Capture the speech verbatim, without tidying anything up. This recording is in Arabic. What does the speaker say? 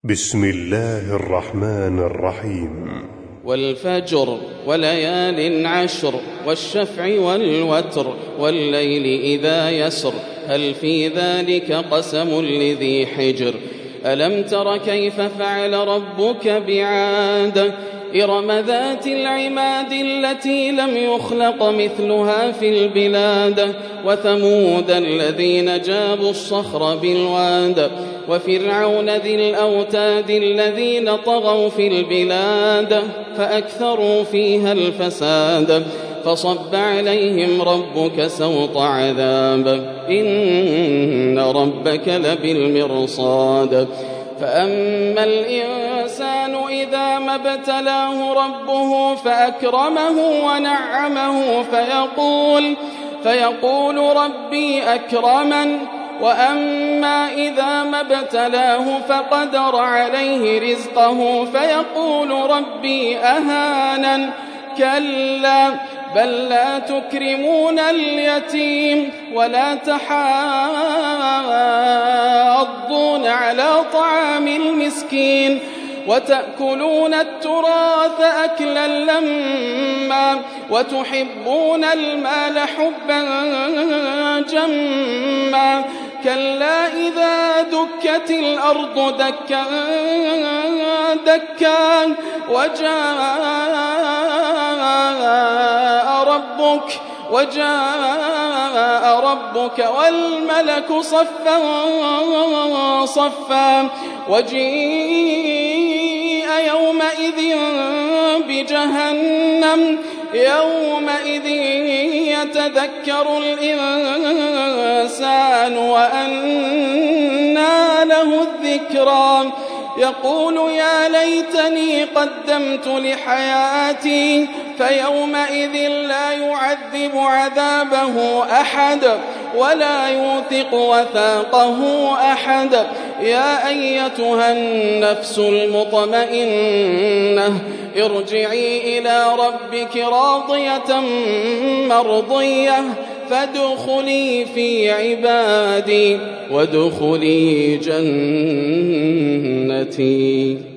بسم الله الرحمن الرحيم. والفجر وليال عشر والشفع والوتر والليل إذا يسر هل في ذلك قسم لذي حجر ألم تر كيف فعل ربك بعاد إرم ذات العماد التي لم يخلق مثلها في البلاد وثمود الذين جابوا الصخر بالواد وفرعون ذي الأوتاد الذين طغوا في البلاد فأكثروا فيها الفساد فصب عليهم ربك سوط عذاب إن ربك لبالمرصاد فأما الإنسان إذا ما ابتلاه ربه فأكرمه ونعمه فيقول, فيقول ربي أكرمن وأما إذا ما ابتلاه فقدر عليه رزقه فيقول ربي أهانن كلا بل لا تكرمون اليتيم ولا تحاضون على طعام المسكين وتأكلون التراث أكلا لما وتحبون المال حبا جما كلا إذا دكت الأرض دكا دكا وجاء ربك وجاء ربك والملك صفا صفا وجيء يومئذ بجهنم يومئذ يتذكر الإنسان وأنى له الذكرى يقول يا ليتني قدمت لحياتي فيومئذ لا يعذب عذابه أحد ولا يوثق وثاقه أحد يا أيتها النفس المطمئنة ارجعي إلى ربك راضية مرضية فادخلي في عبادي وادخلي جنتي.